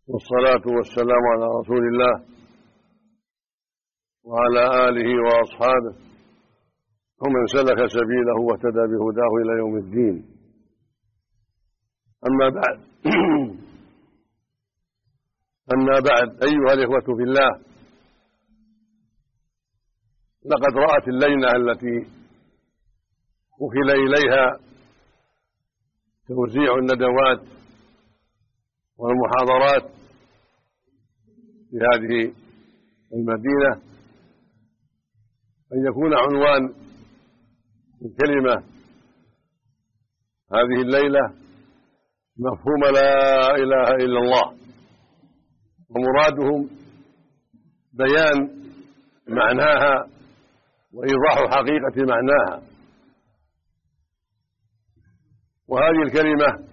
والصلاة والسلام على رسول الله وعلى آله وأصحابه ومن سلك سبيله واهتدى بهداه إلى يوم الدين. أما بعد أيها الإخوة في الله، لقد رأت اللجنة التي وكل إليها توزيع الندوات والمحاضرات في هذه المدينة أن يكون عنوان الكلمة هذه الليلة مفهوم لا إله إلا الله، ومرادهم بيان معناها وإيضاح حقيقة معناها. وهذه الكلمة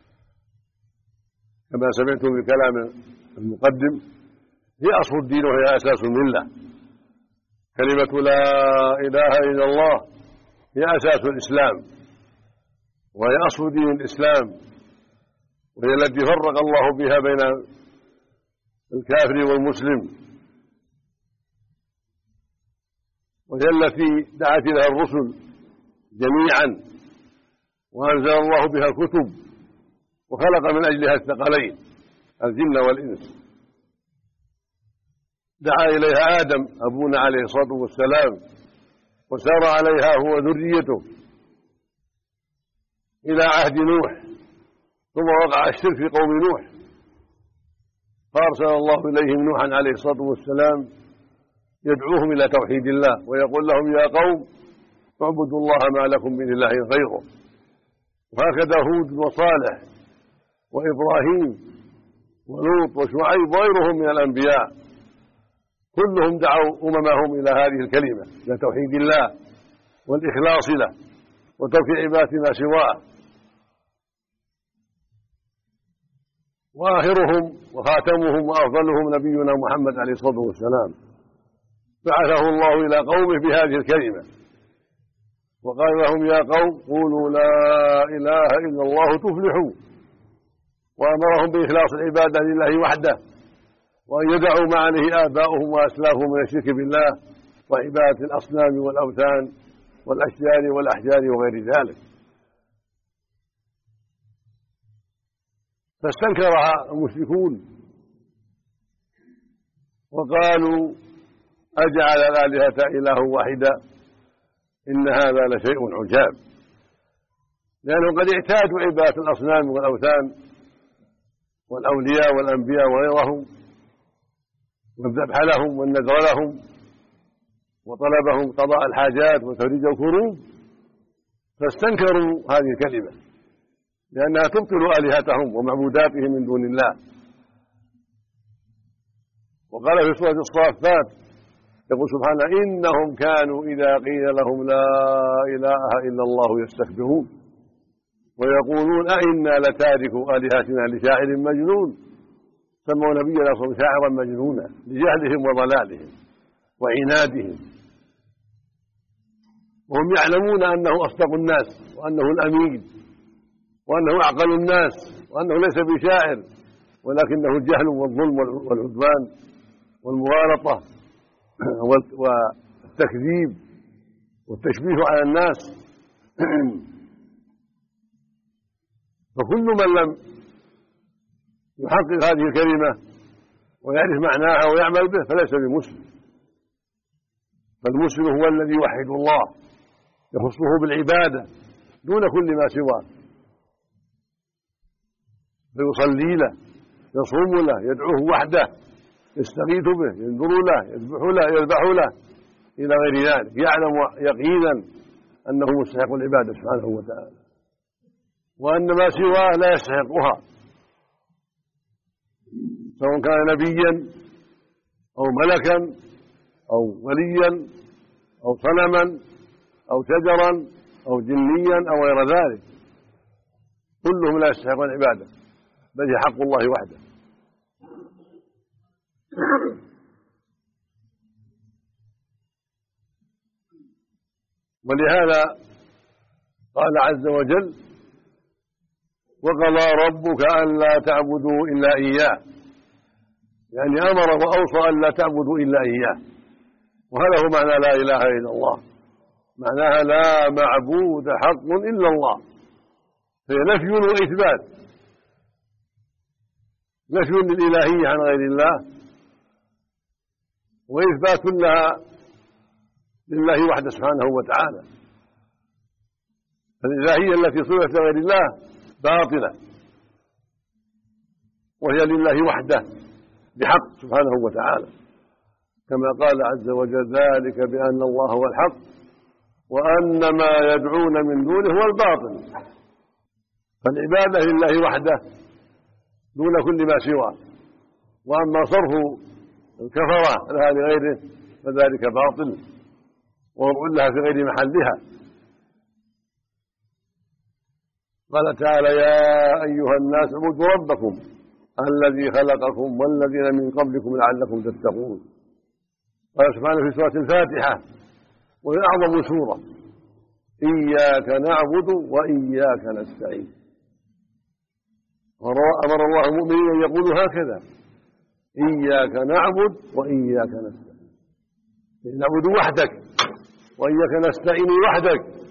كما سمعتم بكلام المقدم هي أصل الدين وهي أساس الملة. كلمة لا إله إلا الله هي أساس الإسلام وهي أصل دين الإسلام، وهي التي فرق الله بها بين الكافر والمسلم، وهي التي دعت لها الرسل جميعا وأنزل الله بها الكتب وخلق من أجلها الثقلين الجن والإنس. دعا إليها آدم أبونا عليه الصلاة والسلام وسار عليها هو وذريته إلى عهد نوح، ثم وقع الشرك في قوم نوح فأرسل الله إليهم نوحا عليه الصلاة والسلام يدعوهم إلى توحيد الله ويقول لهم يا قوم اعبدوا الله ما لكم من إله غيره. وهكذا هود وصالح وإبراهيم ولوط وشعيب وغيرهم من الأنبياء كلهم دعوا أممهم إلى هذه الكلمة، إلى توحيد الله والإخلاص له وترك عبادة ما سواه. وآخرهم وخاتمهم وأفضلهم نبينا محمد عليه الصلاة والسلام بعثه الله إلى قومه بهذه الكلمة وقال لهم يا قوم قولوا لا إله إلا الله تفلحوا، وأمرهم بإخلاص العبادة لله وحده وأن يدعوا ما عليه آباؤهم وأسلافهم من الشرك بالله وعبادة الأصنام والأوثان والأشجار والأحجار وغير ذلك. فاستنكرها المشركون وقالوا أجعل الآلهة إله واحدا إن هذا لشيء عجاب، لأنهم قد اعتادوا عبادة الأصنام والأوثان والأولياء والأنبياء وغيرهم والذبح لهم والنذر لهم وطلبهم قضاء الحاجات وتفريج الكروب، فاستنكروا هذه الكلمة لأنها تبطل آلهتهم ومعبوداتهم من دون الله. وقال في سورة الصافات يقول سبحانه إنهم كانوا إذا قيل لهم لا إله إلا الله يستكبرون ويقولون أئنا لتاركوا آلهتنا لشاعر مجنون. سموا نبينا صلى الله عليه وسلم شاعرا مجنونا لجهلهم وضلالهم وعنادهم، وهم يعلمون أنه أصدق الناس وأنه الأمين وأنه أعقل الناس وأنه ليس بشاعر، ولكنه الجهل والظلم والعدوان والمغالطة والتكذيب والتشبيه على الناس. فكل من لم يحقق هذه الكلمة ويعرف معناها ويعمل به فليس بمسلم. فالمسلم هو الذي يوحد الله يخصه بالعبادة دون كل ما سواه، فيصلي له يصوم له يدعوه وحده يستغيث به ينذر له يذبح له إلى غير ذلك، يعلم يقينا أنه مستحق العبادة سبحانه وتعالى وأن ما سواه لا يستحقها، سواء كان نبيا أو ملكا أو وليا أو صنما أو شجرا أو جنيا أو غير ذلك، كلهم لا يستحقون العبادة بل هي حق الله وحده. ولهذا قال عز وجل وقضى ربك ألا تعبدوا إلا إياه يعني أمر وأوصى أن لا تعبدوا إلا إياه، وهذا هو معنى لا إله إلا الله، معناها لا معبود حق إلا الله، فهي نفي وإثبات، نفي للإلهية عن غير الله، وإثبات لها لله وحده سبحانه وتعالى. فالإلهية التي صرفت لغير الله باطلة، وهي لله وحده بحق سبحانه وتعالى، كما قال عز وجل: ذلك بأن الله هو الحق وأن ما يدعون من دونه هو الباطل. فالعبادة لله وحده دون كل ما سواه، وأما صرف الكفرة لها لغيره فذلك باطل ووضع لها في غير محلها. قال تعالى: يا أيها الناس اعبدوا ربكم الذي خلقكم والذين من قبلكم لعلكم تتقون. قال سبحانه في سورة الفاتحة وهي أعظم سورة: إياك نعبد وإياك نستعين. أمر الله المؤمنين أن يقولوا هكذا: إياك نعبد وإياك نستعين، نعبد وحدك وإياك نستعين وحدك.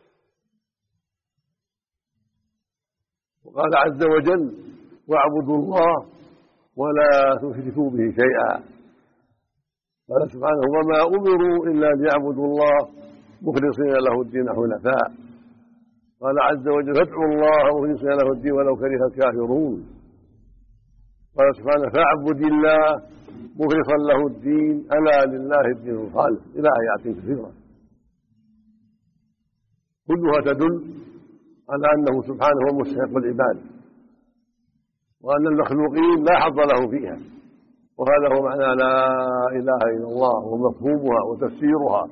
وقال عز وجل: واعبدوا الله ولا تشركوا به شيئا. قال سبحانه: وما أمروا إلا ليعبدوا الله مخلصين له الدين حنفاء. قال عز وجل: فادعوا الله مخلصين له الدين ولو كره الكافرون. قال سبحانه: فاعبد الله مخلصا له الدين ألا لله الدين الخالص، إلى آيات كثيرة كلها تدل على أنه سبحانه هو مستحق العبادة، وأن المخلوقين لا حظ له فيها. وهذا هو معنى لا إله إلا الله ومفهومها وتفسيرها،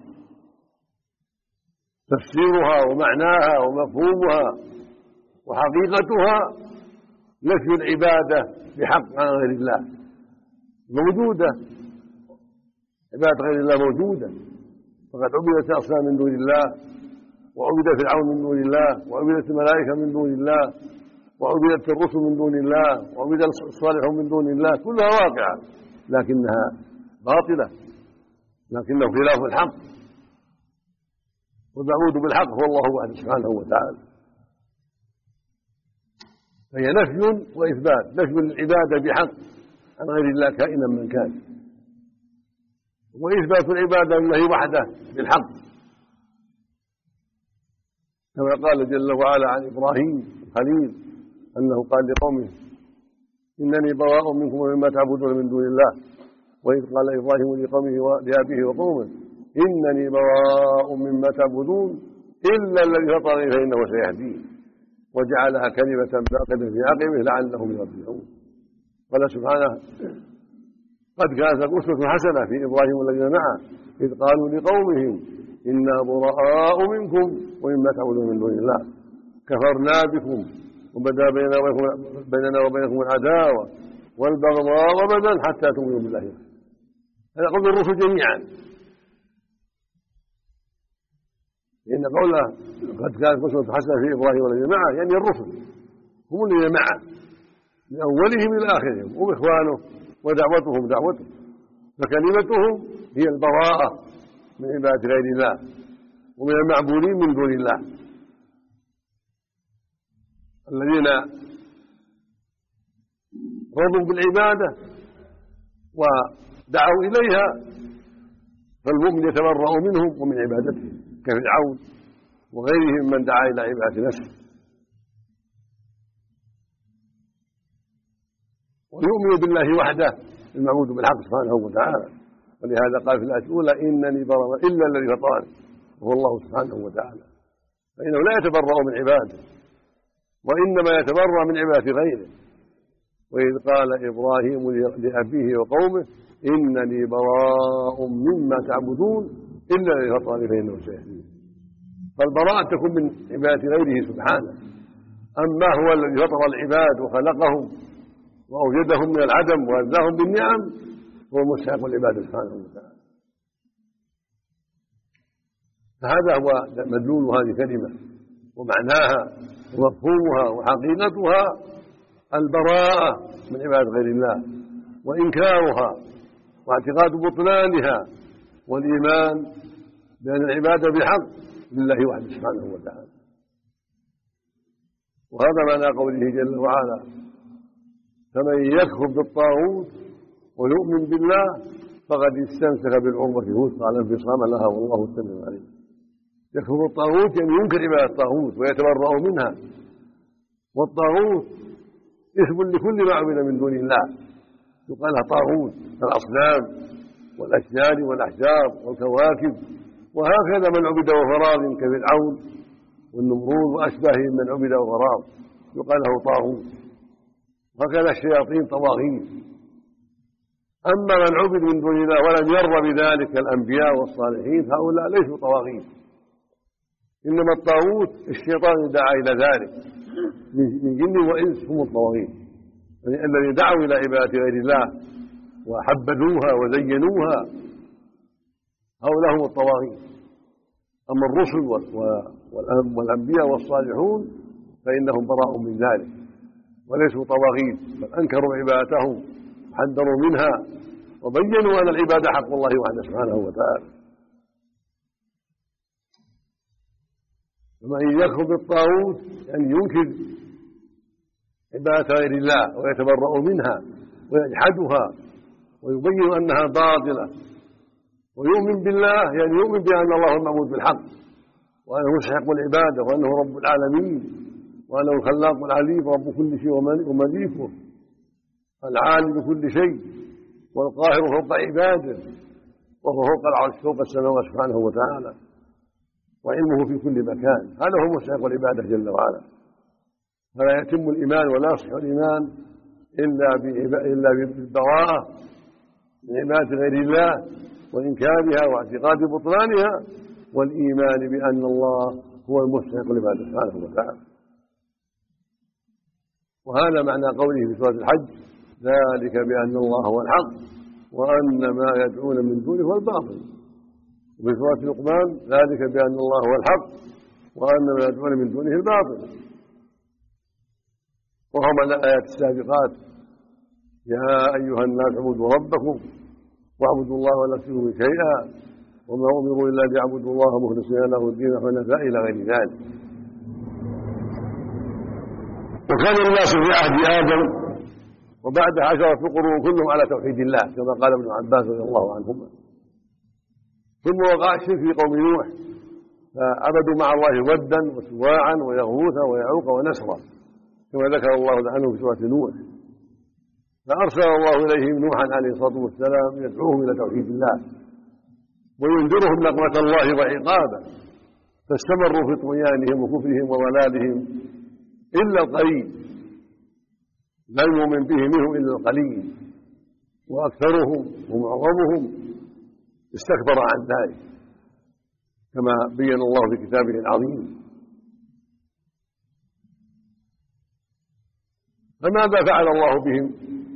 تفسيرها ومعناها ومفهومها وحقيقتها نفي العبادة بحق عن غير الله موجودة. عبادة غير الله موجودة، فقد عبدت أصنام من دون الله، وعبد فرعون من دون الله، وعبدت الملائكة من دون الله، وعبدت الرسل من دون الله، وعبد الصالحون من دون الله، كلها واقعة لكنها باطلة، لكنه خلاف الحق. والمعبود بالحق هو الله وحده سبحانه وتعالى. فهي نفي وإثبات: نفي العبادة بحق عن غير الله كائنا من كان، وإثبات العبادة لله وحده بالحق، كما قال جل وعلا عن إبراهيم الخليل أنه قال لقومه: إنني براء منكم ومما تعبدون من دون الله. وإذ قال إبراهيم لقومه لأبيه وقومه: إنني براء مما تعبدون إلا الذي فطرني فإنه سيهدين، وجعلها كلمة باقية في عقبه لعلهم يرجعون. قال سبحانه: قد كانت أسوة حسنة في إبراهيم والذين معه إذ قالوا لقومهم إنا براء منكم ومما تعبدون من دون الله كفرنا بكم وبدا بيننا وبينكم العداوة والبغضاء أبدا حتى تؤمنوا بالله. هذا قول الرسل جميعا، لأن قوله قد كانت أسوة حسنة في إبراهيم والذين معه يعني الرسل هم الذين معه من أولهم إلى آخرهم، هم إخوانه ودعوتهم دعوته، فكلمتهم هي البراءة من عبادة غير الله ومن المعبودين من دون الله الذين رضوا بالعبادة ودعوا إليها، فالمؤمن يتبرأ منهم ومن عبادتهم كفرعون وغيرهم من دعا إلى عبادة نفسه. ويؤمن بالله وحده المعبود بالحق سبحانه وتعالى، ولهذا قال في الآية الأولى: إنني براء إلا الذي فطرني وهو الله سبحانه وتعالى، فإنه لا يتبرأ من عباده وإنما يتبرأ من عبادة غيره. وإذ قال إبراهيم لأبيه وقومه: إنني براء مما تعبدون إلا الذي فطرني فإنه سيهدين. فالبراءة تكون من عبادة غيره سبحانه، أما هو الذي فطر العباد وخلقهم وأوجدهم من العدم وأذناهم بالنعم هو مستحق العبادة سبحانه وتعالى. فهذا هو مدلول هذه الكلمة ومعناها ومفهومها وحقيقتها: البراءة من عبادة غير الله وإنكارها واعتقاد بطلانها، والإيمان بأن العبادة بحق لله وحده سبحانه وتعالى. وهذا معنى قوله جل وعلا: فمن يكفر بالطاغوت ويؤمن بالله فقد استمسك بالعروة الوثقى لا انفصام لها والله السميع العليم. يكفر بالطاغوت يعني ينكر عبادة الطاغوت ويتبرأ منها، والطاغوت اسم لكل ما عبد من دون الله، يقال لها طاغوت الأصنام والأشجار والأحجار والكواكب، وهكذا من عبد وفراغ كفرعون والنمرود وأشباههم من عبد وفراغ يقال له طاغوت، وهكذا الشياطين طواغيت. أما من عبد من دون الله ولم يرضى بذلك الأنبياء والصالحين هؤلاء ليسوا طواغيت، إنما الطاغوت الشيطان دعا إلى ذلك من جن وإنس هم الطواغيت، يعني الذي دعوا إلى عبادة غير الله وحبذوها وزينوها هؤلاء هم الطواغيت. أما الرسل والأنبياء والصالحون فإنهم براء من ذلك وليسوا طواغيت، بل أنكروا عبادتهم حذروا منها وبينوا أن العبادة حق الله وحده سبحانه وتعالى. ومن يكفر بالطاغوت يعني ينكر عبادة غير الله ويتبرأ منها ويجحدها ويبين أنها باطلة، ويؤمن بالله يعني يؤمن بأن الله هو المعبود بالحق، وأنه مستحق العبادة، وأنه رب العالمين، وأنه الخلاق العليم رب كل شيء ومليكه العالم بكل شيء والقاهر فوق عباده، وهو فوق العرش فوق السماوات سبحانه وتعالى، وعلمه في كل مكان. هذا هو مستحق العبادة جل وعلا. فلا يتم الإيمان ولا يصح الإيمان إلا بالبراءة من عبادة غير الله وإنكارها واعتقاد بطلانها، والإيمان بأن الله هو المستحق للعبادة سبحانه وتعالى. وهذا معنى قوله في سورة الحج: ذلك بأن الله هو الحق وأن ما يدعون من دونه هو الباطل. وفي سورة لقمان: ذلك بأن الله هو الحق وأن ما يدعون من دونه الباطل. وهو من الآيات السابقات: يا أيها الناس اعبدوا ربكم واعبدوا الله ولا تشركوا به شيئا وما أمروا إلا ليعبدوا الله مخلصين له الدين حنفاء إلى غير ذلك. وكان الناس في عهد آدم وبعد 10 قرون كلهم على توحيد الله كما قال ابن عباس رضي الله عنهما. ثم وقع الشرك في قوم نوح فعبدوا مع الله ودا وسواعا ويغوث ويعوق ونسرا كما ذكر الله عنه في سورة نوح. فأرسل الله إليهم نوحا عليه الصلاة والسلام يدعوهم إلى توحيد الله وينذرهم نقمة الله وعقابه، فاستمروا في طغيانهم وكفرهم وضلالهم إلا القليل، لا يؤمن به منهم إلا القليل، وأكثرهم ومعظمهم استكبر عن ذلك كما بين الله في كتابه العظيم. فماذا فعل الله بهم؟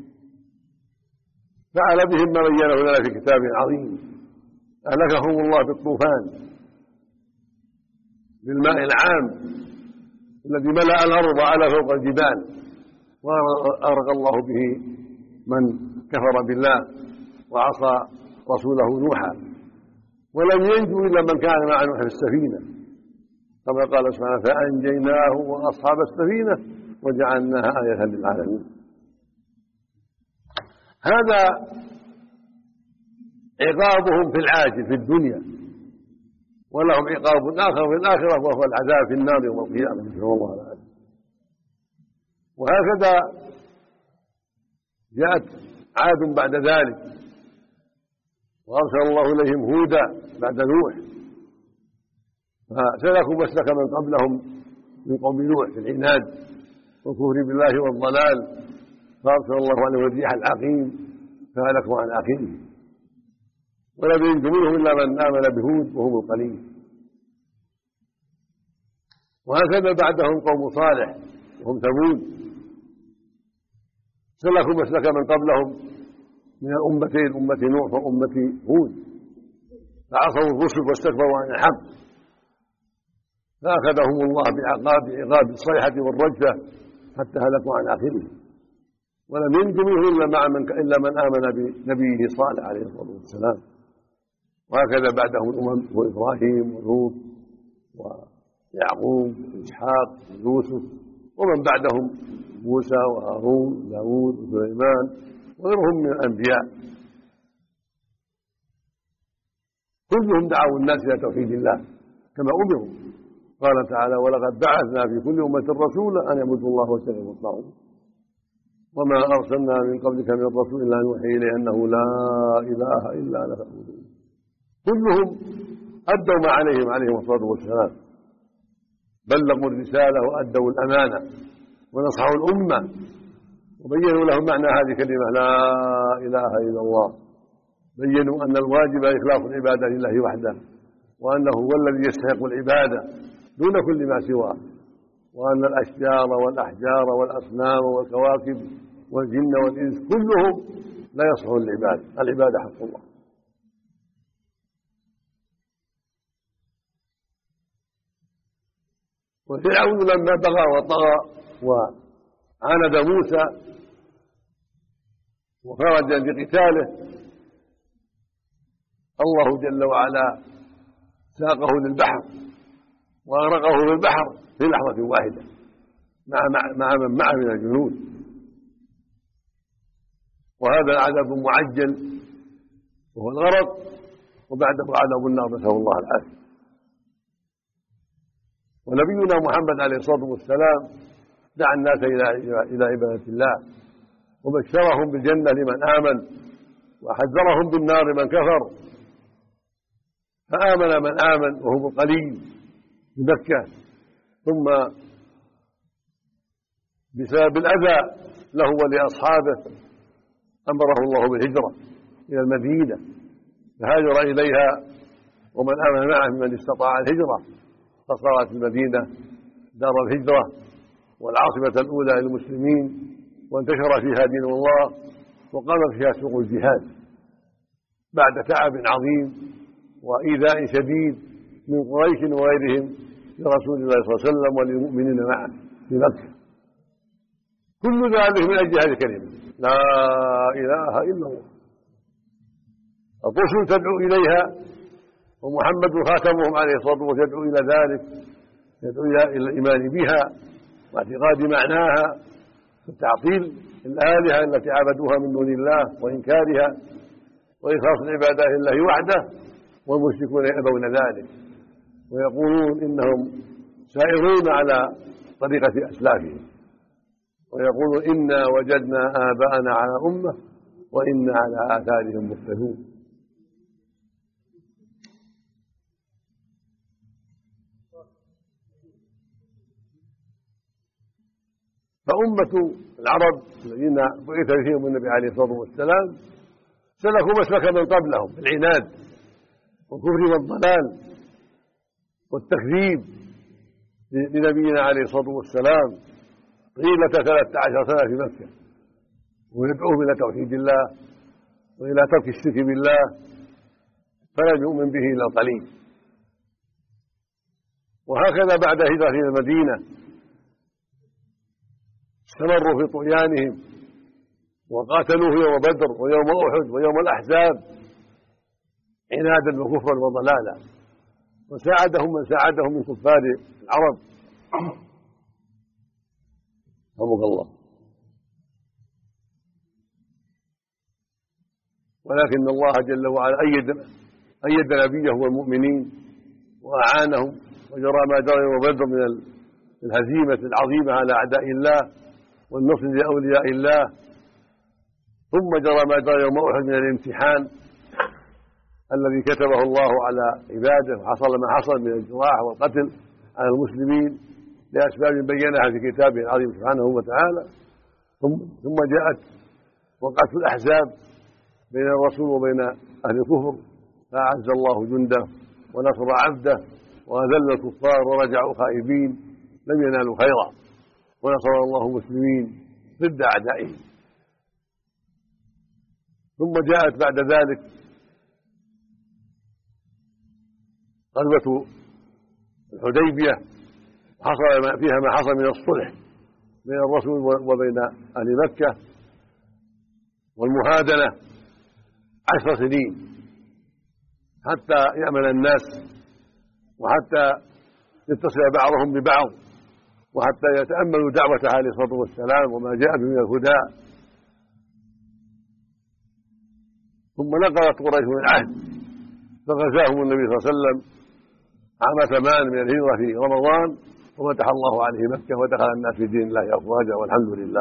فعل بهم ما بينه لنا في كتابه العظيم: أهلكهم الله بالطوفان بالماء العام الذي ملأ الأرض على فوق الجبال، وأرق الله به من كفر بالله وعصى رسوله نوحا، ولم ينجو إلا من كان مع نوح في السفينة كما قال سبحانه: فأنجيناه وأصحاب السفينة وجعلناها آية للعالمين. هذا عقابهم في العاجل في الدنيا، ولهم عقاب آخر في الآخرة وهو العذاب في النار يوم القيامة، نسأل الله العافية. وهكذا جاءت عاد بعد ذلك وأرسل الله إليهم هودا بعد نوح، فسلكوا مسلك من قبلهم من قوم نوح في العناد والكفر بالله والضلال، فأرسل الله عليهم الريح العقيم فهلكوا عن آخره، ولم ينجو منهم إلا من آمن بهود وهم القليل. وهكذا بعدهم قوم صالح وهم ثمود، سلكوا مسلك من قبلهم من الأمتين أمة نوح وأمة هود، فعصوا الرسل واستكبروا عن الحق، فأخذهم الله بعقاب الصيحة والرجفة حتى هلكوا عن آخره. ولم ينج منه إلا من آمن بنبيه صالح عليه الصلاة والسلام. وهكذا بعدهم الأمم وإبراهيم ولوط ويعقوب وإسحاق ويوسف، ومن بعدهم موسى وهارون وداود وسليمان وغيرهم من الأنبياء، كلهم دعوا الناس إلى توحيد الله كما أمروا. قال تعالى: ولقد بعثنا في كل أمة رسولا أن يعبدوا الله واجتنبوا الطاغوت وما أرسلنا من قبلك من رسول إلا نوحي إليه أنه لا إله إلا أنا فاعبدون. كلهم أدوا ما عليهم الصلاة والسلام، بلغوا الرسالة وأدوا الأمانة ونصحوا الأمة وبينوا لهم معنى هذه الكلمة لا إله إلا الله. بينوا أن الواجب إخلاص العبادة لله وحده، وأنه هو الذي يستحق العبادة دون كل ما سواه، وأن الأشجار والأحجار والأصنام والكواكب والجن والإنس كلهم لا يصلحون العبادة حق الله. وفرعون لما بغى وطغى وعاند موسى وخرج لقتاله، الله جل وعلا ساقه للبحر وأغرقه في البحر في لحظة واحدة مع من معه من الجنود. وهذا العذاب معجل وهو الغرق، وبعده عذاب النار، نسأل الله العافية. ونبينا محمد عليه الصلاة والسلام دعا الناس إلى عبادة الله، وبشرهم بالجنة لمن آمن، وحذرهم بالنار من كفر. فآمن من آمن وهم القليل بمكة، ثم بسبب الأذى له ولأصحابه أمره الله بالهجرة إلى المدينة، فهاجر إليها ومن آمن معه ممن استطاع الهجرة، فصارت المدينة دار الهجرة والعاصمة الأولى للمسلمين، وانتشر فيها دين الله، وقامت فيها سوق الجهاد بعد تعب عظيم وإيذاء شديد من قريش وغيرهم لرسول الله صلى الله عليه وسلم وللمؤمنين معه في مكة. كل ذلك من أجل هذه الكلمة لا إله إلا الله. الرسل تدعو إليها، ومحمد خاتمهم عليه الصلاة والسلام يدعو إلى ذلك، يدعو إلى الإيمان بها واعتقاد معناها وتعطيل الآلهة التي عبدوها من دون الله وإنكارها، وإخلاص العبادة لله وحده، والمشركون يأبون ذلك ويقولون إنهم سائرون على طريقة أسلافهم، ويقولون إنا وجدنا آباءنا على أمة وإنا على آثارهم مقتدون. فأمة العرب الذين بعث فيهم النبي عليه الصلاة والسلام سلكوا مسلك من قبلهم العناد والكفر والضلال والتكذيب لنبينا عليه الصلاة والسلام طيلة 13 سنة في مكة، ويدعوهم إلى توحيد الله وإلى ترك الشرك بالله، فلم يؤمن به إلا القليل. وهكذا بعد هجرة إلى المدينة استمروا في طغيانهم وقاتلوه يوم بدر ويوم أحد ويوم الأحزاب عنادا وكفرا وضلالا، وساعدهم من ساعدهم من كفار العرب. رحمك الله. ولكن الله جل وعلا أيد نبيه والمؤمنين وأعانهم، وجرى ما جرى يوم بدر من الهزيمة العظيمة على أعداء الله والنصر لأولياء الله، ثم جرى ما جرى يوم أحد من الامتحان الذي كتبه الله على عباده، وحصل ما حصل من الجراح والقتل على المسلمين لأسباب بينها في كتابه العظيم سبحانه وتعالى. ثم جاءت وقعة الأحزاب بين الرسول وبين أهل الكفر، فأعز الله جنده ونصر عبده وأذل الكفار ورجعوا خائبين لم ينالوا خيرا، ونصر الله المسلمين ضد أعدائهم. ثم جاءت بعد ذلك غزوة الحديبية، حصل فيها ما حصل من الصلح بين الرسول وبين أهل مكة، والمهادنة 10 سنين حتى يأمن الناس، وحتى يتصل بعضهم ببعض، وحتى يتأملوا دعوته عليه الصلاة والسلام وما جاء به من الهدى. ثم نقضت قريش العهد فغزاهم النبي صلى الله عليه وسلم عام 8 من الهجرة في رمضان، وفتح الله عليه مكة ودخل الناس في دين الله أفواجا، والحمد لله.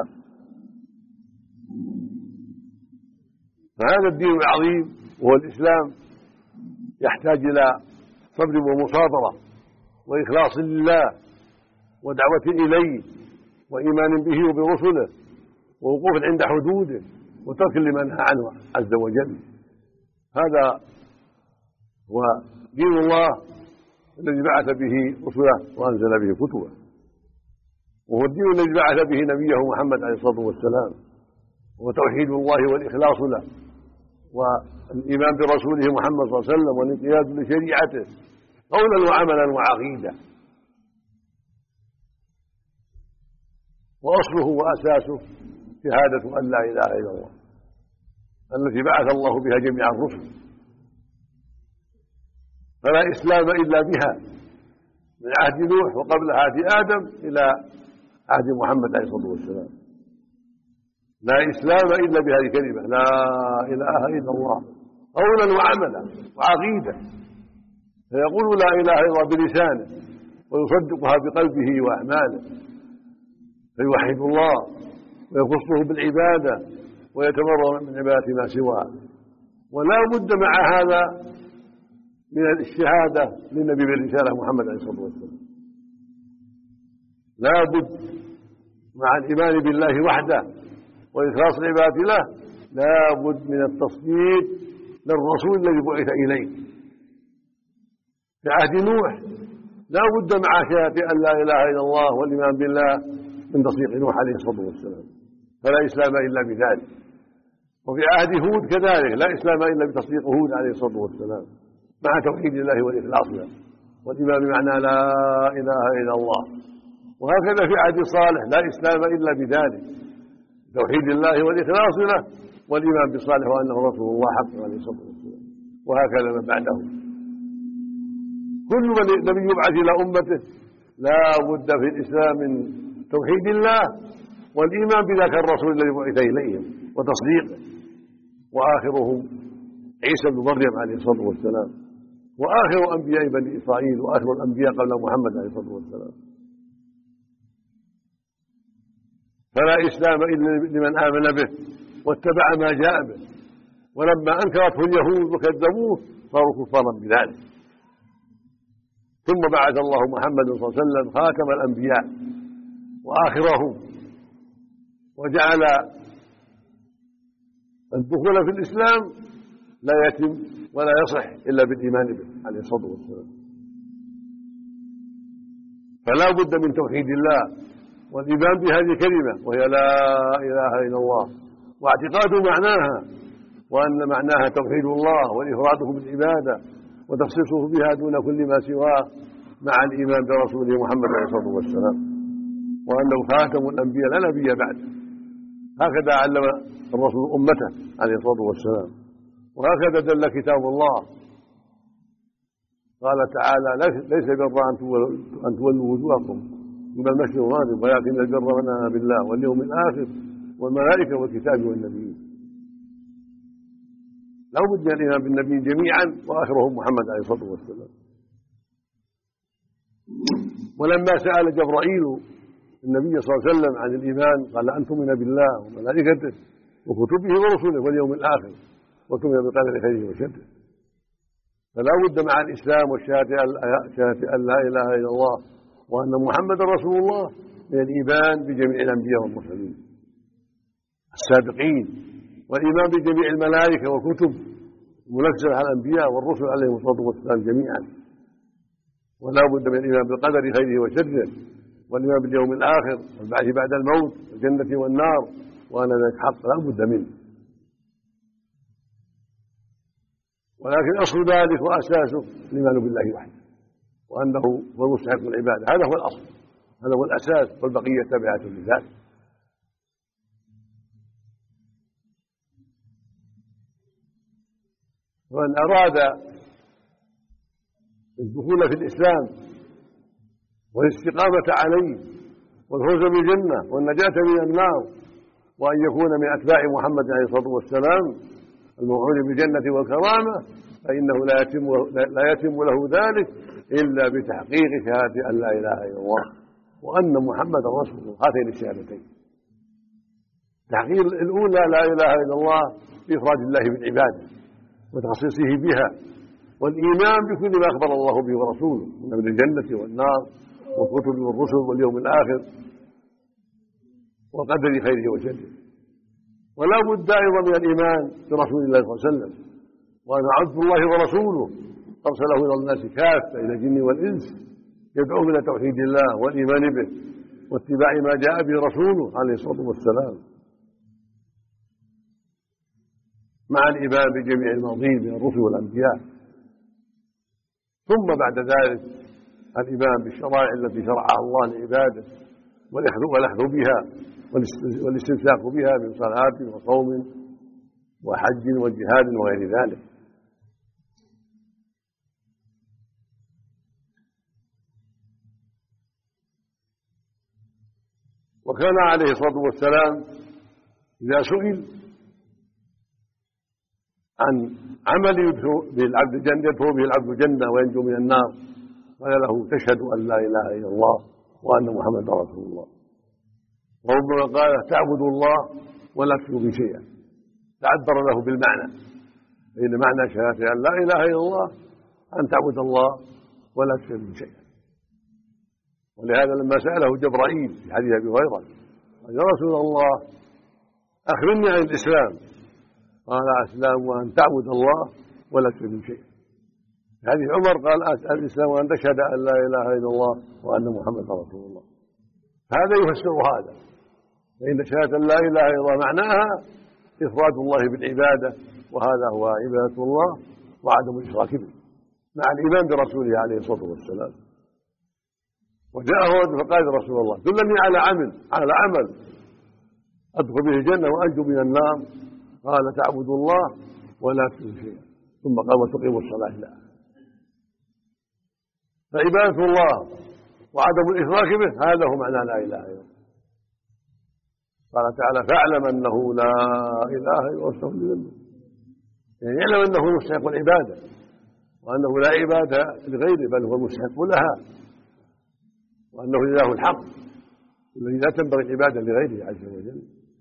فهذا الدين العظيم وهو الإسلام يحتاج إلى صبر ومصابرة وإخلاص لله ودعوة إليه وإيمان به وبرسله ووقوف عند حدوده وترك لما نهى عنه عز وجل. هذا هو دين الله الذي بعث به رسله وأنزل به كتبه، وهو الدين الذي بعث به نبيه محمد عليه الصلاة والسلام، وهو توحيد الله والإخلاص له والإيمان برسوله محمد صلى الله عليه وسلم والانقياد لشريعته قولا وعملا وعقيدة. وأصله وأساسه شهادة أن لا إله إلا الله التي بعث الله بها جميع الرسل، فلا إسلام إلا بها من عهد نوح وقبل عهد آدم إلى عهد محمد عليه الصلاة والسلام. لا إسلام إلا بهذه الكلمة لا إله إلا الله قولا وعملا وعقيدة، فيقول لا إله إلا الله بلسانه ويصدقها بقلبه وأعماله، فيوحد الله ويخصه بالعبادة ويتبرأ من عبادة ما سواه. ولا بد مع هذا من الشهادة للنبي بالرسالة محمد عليه الصلاة والسلام، لا بد مع الإيمان بالله وحده وإخلاص العبادة له، لا بد من التصديق للرسول الذي بعث إليه. في عهد نوح لا بد مع شهادة أن لا إله إلا الله والإيمان بالله من تصديق نوح عليه الصلاة والسلام، فلا إسلام إلا بذلك. وفي عهد هود كذلك لا إسلام إلا بتصديق هود عليه الصلاة والسلام مع توحيد الله والإخلاص له والإيمان بمعنى لا إله إلا الله. وهكذا في عهد صالح لا إسلام إلا بذلك، توحيد الله والإخلاص له والإيمان بصالح وأنه رسول الله حق عليه الصلاة والسلام. وهكذا من بعده كل من نبي يبعث إلى أمته لا بد في الإسلام من توحيد الله والإيمان بذاك الرسول الذي بعث إليهم وتصديقه. وآخرهم عيسى بن مريم عليه الصلاة والسلام، وآخر أنبياء بني إسرائيل وآخر الأنبياء قبل محمد عليه الصلاة والسلام. فلا إسلام إلا لمن آمن به واتبع ما جاء به، ولما أنكرته اليهود وكذبوه صاروا كفارا بذلك. ثم بعث الله محمد صلى الله عليه وسلم خاتم الأنبياء وآخرهم، وجعل الدخول في الإسلام لا يتم ولا يصح إلا بالإيمان به عليه الصلاة والسلام. فلا بد من توحيد الله والإيمان بهذه الكلمة وهي لا إله إلا الله، واعتقاد معناها وأن معناها توحيد الله وإفراده بالعبادة وتخصيصه بها دون كل ما سواه مع الإيمان برسوله محمد عليه الصلاة والسلام، وأنه خاتم الأنبياء لا نبي بعده. هكذا علم الرسول أمته عليه الصلاة والسلام، وهكذا دل كتاب الله. قال تعالى ليس البر أن تولوا وجوهكم من المشرق والمغرب ولكن البر من آمن بالله واليوم الآخر والملائكة والكتاب والنبيين. لا بد من الإيمان بالنبي جميعا وآخرهم محمد عليه الصلاة والسلام. ولما سأل جبرائيل النبي صلى الله عليه وسلم عن الإيمان قال أن تؤمن بالله وملائكته وكتبه ورسله واليوم الآخر وتؤمن بقدر خيره وشره. فلا بد مع الإسلام والشهادة أن لا إله إلا الله وأن محمد رسول الله من الإيمان بجميع الأنبياء والمرسلين السابقين، والإيمان بجميع الملائكة والكتب المنزلة على الأنبياء والرسل عليهم الصلاة والسلام جميعا. ولا بد من الإيمان بالقدر خيره وشره، والإيمان باليوم الآخر والبعث بعد الموت والجنة والنار وأن ذلك حق لا بد منه. ولكن أصل ذلك وأساسه الإيمان بالله وحده وأنه هو مستحق العبادة، هذا هو الأصل، هذا هو الأساس، والبقية تبعة لذلك. ومن أراد الدخول في الإسلام والاستقامة عليه والفوز بالجنة والنجاة من النار وأن يكون من أتباع محمد عليه الصلاة والسلام الموعود بالجنة والكرامة فإنه لا يتم له ذلك إلا بتحقيق شهادة أن لا إله إلا الله وأن محمدا رسول الله، هاتين الشهادتين. تحقيق الأولى لا إله إلا الله بإفراد الله بالعبادة وتخصيصه بها، والإيمان بكل ما أخبر الله به ورسوله من أمر الجنة والنار والكتب والرسل واليوم الآخر وقدر خيره وشره. ولا بد أيضا من الإيمان برسول الله صلى الله عليه وسلم وأن عبد الله ورسوله أرسله إلى الناس كافة إلى الجن والإنس يدعوهم إلى توحيد الله والإيمان به واتباع ما جاء به رسوله عليه الصلاة والسلام، مع الإيمان بجميع الماضين من الرسل والأنبياء. ثم بعد ذلك الإيمان بالشرائع التي شرعها الله لعباده والأخذ بها والاستمساك بها من صلاة وصوم وحج وجهاد وغير ذلك. وكان عليه الصلاة والسلام إذا سئل عن عمل يدخل به العبد الجنة وينجو من النار قال له تشهد أن لا إله إلا الله وأن محمدا رسول الله. وربما قال تعبد الله ولا تشرك به شيئا، تعبر له بالمعنى، فإن معنى شهادة أن لا إله إلا الله أن تعبد الله ولا تشرك به شيئا. ولهذا لما سأله جبرائيل في حديث أبي هريرة قال يا رسول الله أخبرني عن الإسلام، قال الإسلام أن تعبد الله ولا تشرك به شيئا. في حديث عمر قال الإسلام أن تشهد أن لا إله إلا الله وأن محمدا رسول الله. هذا يفسر هذا، فإن شهادة لا إله إلا الله معناها إفراد الله بالعبادة، وهذا هو عبادة الله وعدم الإشراك به مع الإيمان برسوله عليه الصلاة والسلام. وجاءه رجل فقال رسول الله دلني على عمل أدخل به الجنة وأنجو من النار، قال تعبد الله ولا تشرك شيئا، ثم قال وتقيم الصلاة لها. فعبادة الله وعدم الإشراك به هذا هو معنى لا إله إلا الله. قال تعالى فاعلم أنه لا إله إلا الله واستغفر لذنبه، يعني يعلم أنه مستحق العبادة وأنه لا عبادة لغيره بل هو المستحق لها، وأنه الإله الحق الذي لا تنبغي العبادة لغيره عز وجل.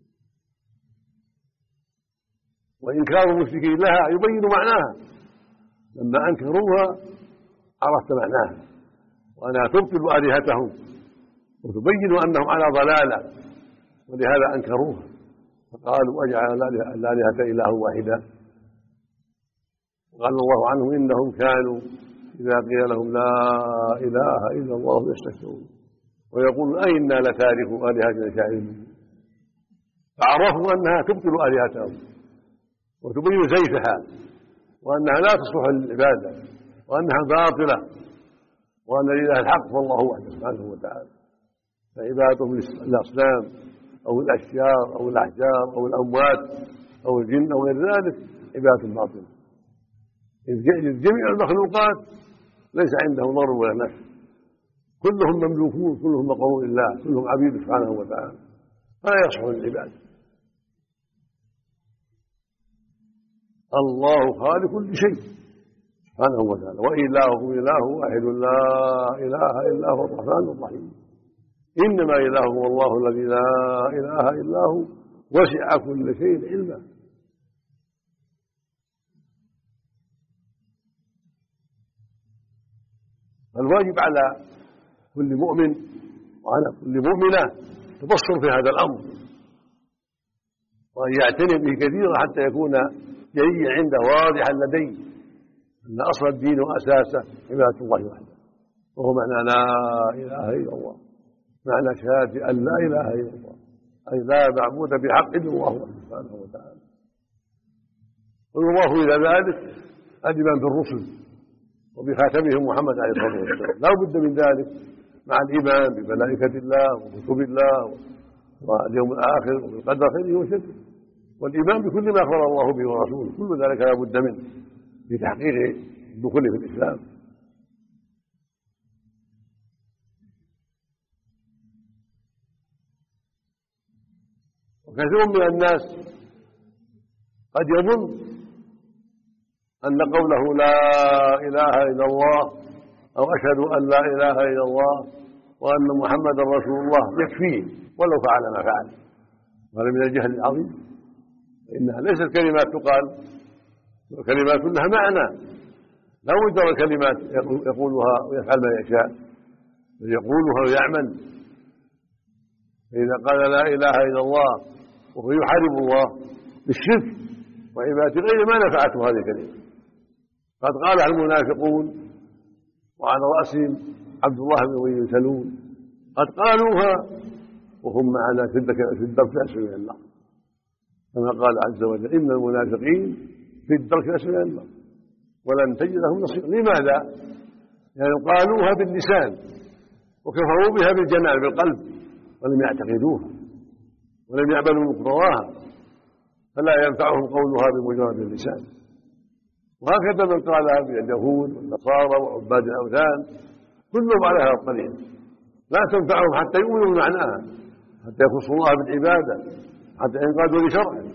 وإنكار المشركين لها يبين معناها، لما أنكروها عرفت معناها وأنها تبطل آلهتهم وتبين أنهم على ضلالة، ولهذا أنكروها فقالوا أجعل الآلهة إله واحدا. وقال الله عنهم إنهم كانوا إذا قيل لهم لا إله إلا الله يستكبرون ويقولون أئنا لتاركوا آلهتنا لشاعر، فعرفوا أنها تبطل آلهتهم وتبين زيفها وأنها لا تصلح للعبادة وأنها باطلة، وأن الإله الحق فالله وحده سبحانه وتعالى. فعبادتهم الأصنام أو الأشجار أو الأحجار أو الأموات أو الجن أو غير ذلك عبادة باطلة. إذ جميع المخلوقات ليس عندهم ضر ولا نفع، كلهم مملوكون، كلهم مقرون لله، كلهم عبيد سبحانه وتعالى، فلا يصح للعباد. الله خالق كل شيء سبحانه وتعالى، وإلهكم إله واحد لا إله إلا هو الرحمن الرحيم. إنما إلهكم الله الذي لا إله إلا هو وسع كل شيء علما. فالواجب على كل مؤمن وعلى كل مؤمنة تبصر في هذا الأمر وأن يعتني به كثيرا حتى يكون جليا عنده واضحا لديه أن أصل الدين وأساسه عبادة الله وحده، وهو معنى لا إله إلا الله، معنى شهادة أن لا إله إلا الله أي لا معبود بحق إلا الله سبحانه وتعالى. والله إلى ذلك الإيمان بالرسل وبخاتمهم محمد عليه الصلاة والسلام، لا بد من ذلك مع الإيمان بملائكة الله وكتب الله واليوم الآخر وبالقدر خيره وشره، والإيمان بكل ما أخبر الله به ورسوله، كل ذلك لا بد منه في تحقيق الدخول في الإسلام. وكثير من الناس قد يظن أن قوله لا إله إلا الله أو أشهد أن لا إله إلا الله وأن محمدا رسول الله يكفيه ولو فعل ما فعل، وهذا من الجهل العظيم. إنها ليست كلمات تقال، الكلمات لها معنى، لا مجرد كلمات يقولها ويفعل ما يشاء، بل يقولها ويعمل. فإذا قال لا إله إلا الله وهو يحارب الله بالشرك وعبادة غير ما نفعته هذه الكلمة. قد قالها المنافقون وعلى رأسهم عبد الله بن أبي بن سلول، قد قالوها وهم معنا في الدرك الأسفل من النار، كما قال عز وجل إن المنافقين في الدرك الأسفل من النار ولن تجد لهم نصيرا. لماذا؟ يعني قالوها باللسان وكفروا بها بالجنان بالقلب ولم يعتقدوها ولم يعملوا مقتضاها، فلا ينفعهم قولها بمجرد اللسان. وهكذا من قالها باليهود والنصارى وعباد الأوثان كلهم على هذا الطريق، لا تنفعهم حتى يؤمنوا بمعناها، حتى يخصوا الله بالعبادة، حتى ينقادوا لشرعه.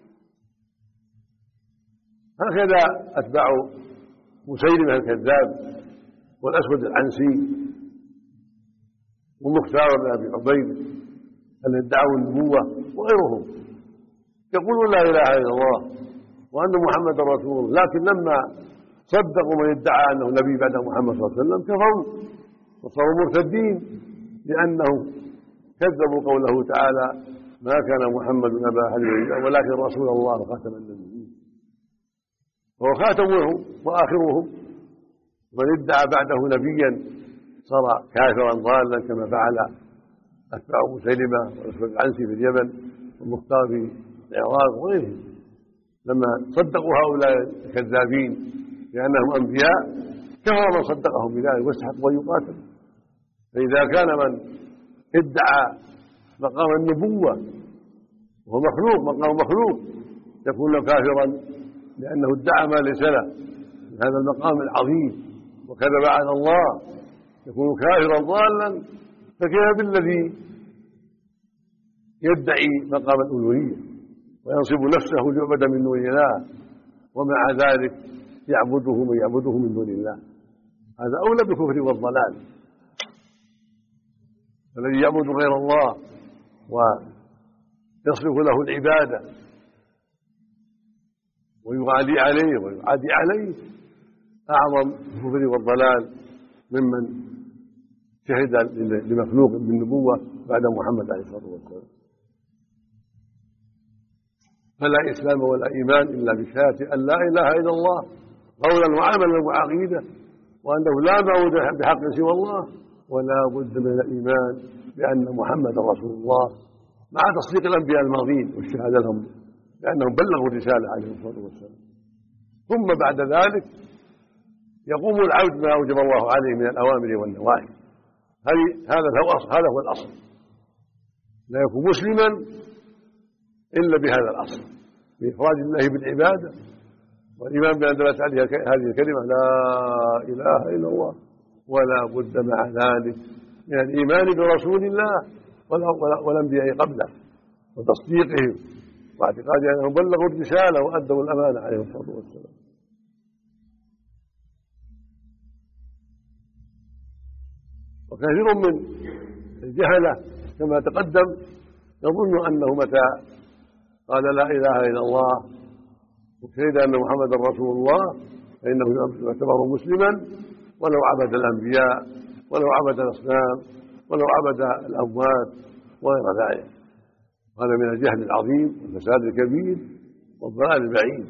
هكذا أتباع مسيلمة الكذاب والأسود العنسي والمختار بن أبي عبيد الذين ادعوا النبوة وغيرهم يقولون لا إله إلا الله وأن محمد رسول الله، لكن لما صدقوا من ادعى أنه نبي بعد محمد صلى الله عليه وسلم كفروا وصاروا مرتدين، لأنهم كذبوا قوله تعالى ما كان محمد أبا أحد من الرجال ولكن رسول الله وخاتم النبيين، وهو خاتمهم وآخرهم. من ادعى بعده نبيا صار كافرا ضالا كما فعل أتباع مسيلمة والأسود العنسي في اليمن والمختار في العراق وغيرهم، لما صدقوا هؤلاء الكذابين لأنهم أنبياء كفر من صدقهم بذلك واستحقوا أن يقاتلوا. فإذا كان من ادعى مقام النبوة وهو مخلوق مقام مخلوق يكون له كافرا لأنه ادعى ما ليس له من هذا المقام العظيم وكذب على الله، يكون كافرا ضالا، فكيف بالذي يدعي مقام الألوهية وينصب نفسه ليعبد من دون الله ومع ذلك يعبده من يعبده من دون الله؟ هذا أولى بالكفر والضلال. الذي يعبد غير الله ويصرف له العبادة ويغالي عليه ويعادي عليه أعظم الكفر والضلال ممن شهد لمخلوق بالنبوة بعد محمد عليه الصلاة والسلام. فلا إسلام ولا إيمان إلا بشهادة أن لا إله إلا الله قولا وعملا وعقيدة، وأنه لا معبود بحق سوى الله، ولا بد من الإيمان بأن محمد رسول الله مع تصديق الأنبياء الماضين والشهادة لهم لأنهم بلغوا الرسالة عليه الصلاة والسلام. ثم بعد ذلك يقوم العبد ما أوجب الله عليه من الأوامر والنواهي. هذا هو الأصل، لا يكون مسلما إلا بهذا الأصل، بإفراد الله بالعبادة والإيمان بأن دلت عليها هذه الكلمة لا إله إلا الله، ولا بد مع ذلك من الإيمان برسول الله والأنبياء قبله وتصديقهم واعتقاد أنهم بلغوا الرسالة وأدوا الأمانة عليه الصلاة والسلام. وكثير من الجهلة كما تقدم يظن أنه متى قال لا إله إلا الله وشهد أن محمدا رسول الله فإنه يعتبر مسلما ولو عبد الأنبياء ولو عبد الأصنام ولو عبد الأموات وغير ذلك. هذا من الجهل العظيم والفساد الكبير والضلال البعيد،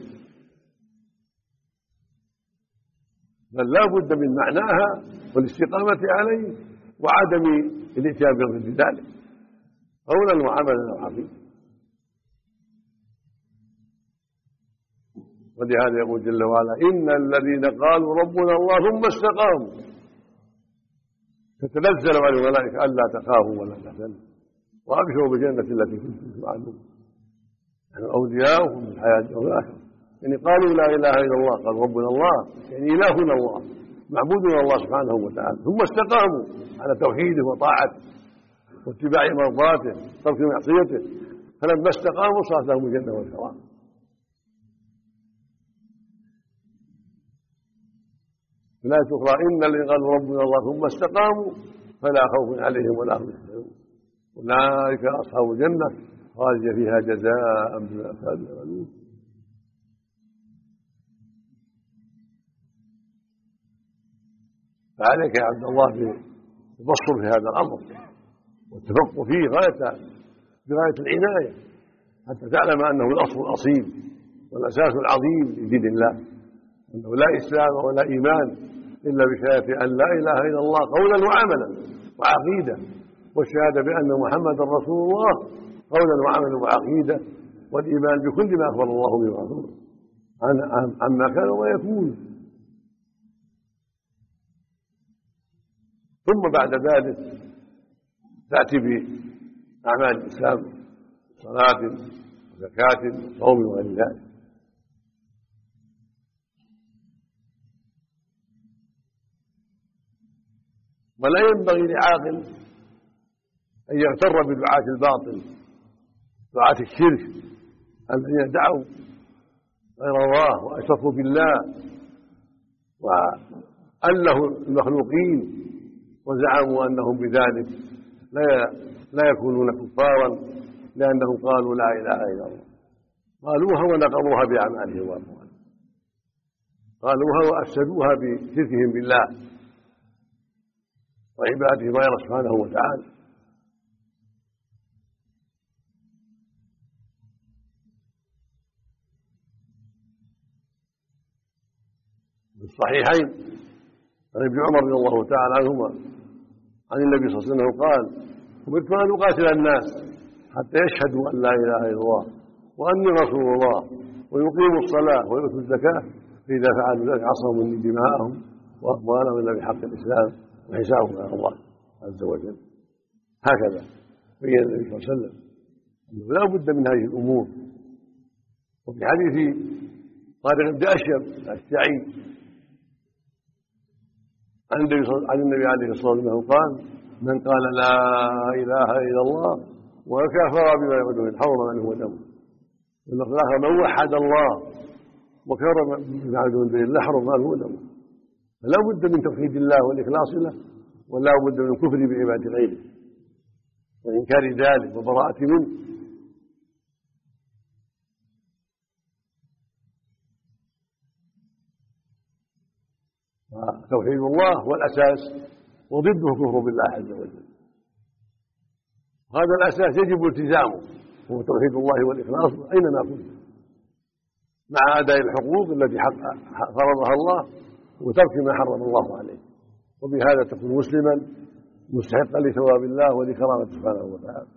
بل لا بد من معناها والاستقامة عليه وعدم الاتيان بضد ذلك قولا وعملا وعقيدة. ولهذا يقول جل وعلا إن الذين قالوا ربنا الله ثم استقاموا تتنزل عليهم الملائكة ألا تخافوا ولا تحزنوا وأبشروا بالجنة التي كنتم توعدون، نحن أولياؤكم في الحياة والآخرة يعني قالوا لا إله إلا الله، قال ربنا الله يعني إلهنا الله معبودنا الله سبحانه وتعالى، ثم استقاموا على توحيده وطاعته واتباع مرضاته ترك معصيته، فلما استقاموا صارت لهم الجنة والكرامة. في الآية الأخرى إن الذين قالوا ربنا الله ثم استقاموا فلا خوف عليهم ولا هم يحزنون أولئك أصحاب الجنة خالدين فيها جزاء بما كانوا يعملون. فعليك يا عبد الله بالتبصر في هذا الأمر والتفقه فيه بغاية العناية حتى تعلم أنه الأصل الأصيل والأساس العظيم لدين الله، أنه لا إسلام ولا إيمان إلا بشهادة أن لا إله إلا الله قولا وعملا وعقيدة، والشهادة بأن محمدا رسول الله قولا وعملا وعقيدة، والإيمان بكل ما أخبر الله به ورسوله عما كان ويكون. ثم بعد ذلك تأتي بأعمال الإسلام صلاة وزكاة وصوم وغير ذلك. ولا ينبغي لعاقل أن يغتر بدعاة الباطل دعاة الشرك الذين دعوا غير الله وأشركوا بالله وألهوا المخلوقين وزعموا أنهم بذلك لا يكونون كفارا لأنهم قالوا لا إله إلا الله، قالوها ونقضوها بأعمالهم وأقوالهم، قالوها وأفسدوها بشركهم بالله وعباده غيره سبحانه وتعالى. في الصحيحين عن ابن عمر رضي الله تعالى عنهما عن النبي صلى الله عليه وسلم قال: أمرت أن أقاتل الناس حتى يشهدوا أن لا إله إلا الله وأني رسول الله ويقيموا الصلاة ويؤتوا الزكاة، فإذا فعلوا ذلك عصموا مني دماءهم وأموالهم إلا بحق الإسلام وحسابهم على الله عز وجل. هكذا بين النبي صلى الله عليه وسلم أنه لا بد من هذه الأمور. وفي حديث طارق بن أشيم الأشجعي عن النبي عليه الصلاة والسلام قال: من قال لا إله إلا الله وكفر بما يعبد من حرم منه ودمه، والآخر من وحد الله وكفر بما يعبد من دون الله حرم منه ودمه. فلا بد من توحيد الله والإخلاص له، ولا بد من الكفر بعبادة غيره وإنكار ذلك وبراءة منه. توحيد الله هو الأساس وضده كفر بالله عز وجل. هذا الأساس يجب التزامه، هو توحيد الله والإخلاص أينما كنت، مع أداء الحقوق التي فرضها الله وترك ما حرم الله عليه، وبهذا تكون مسلما مستحقا لثواب الله ولكرامته سبحانه وتعالى.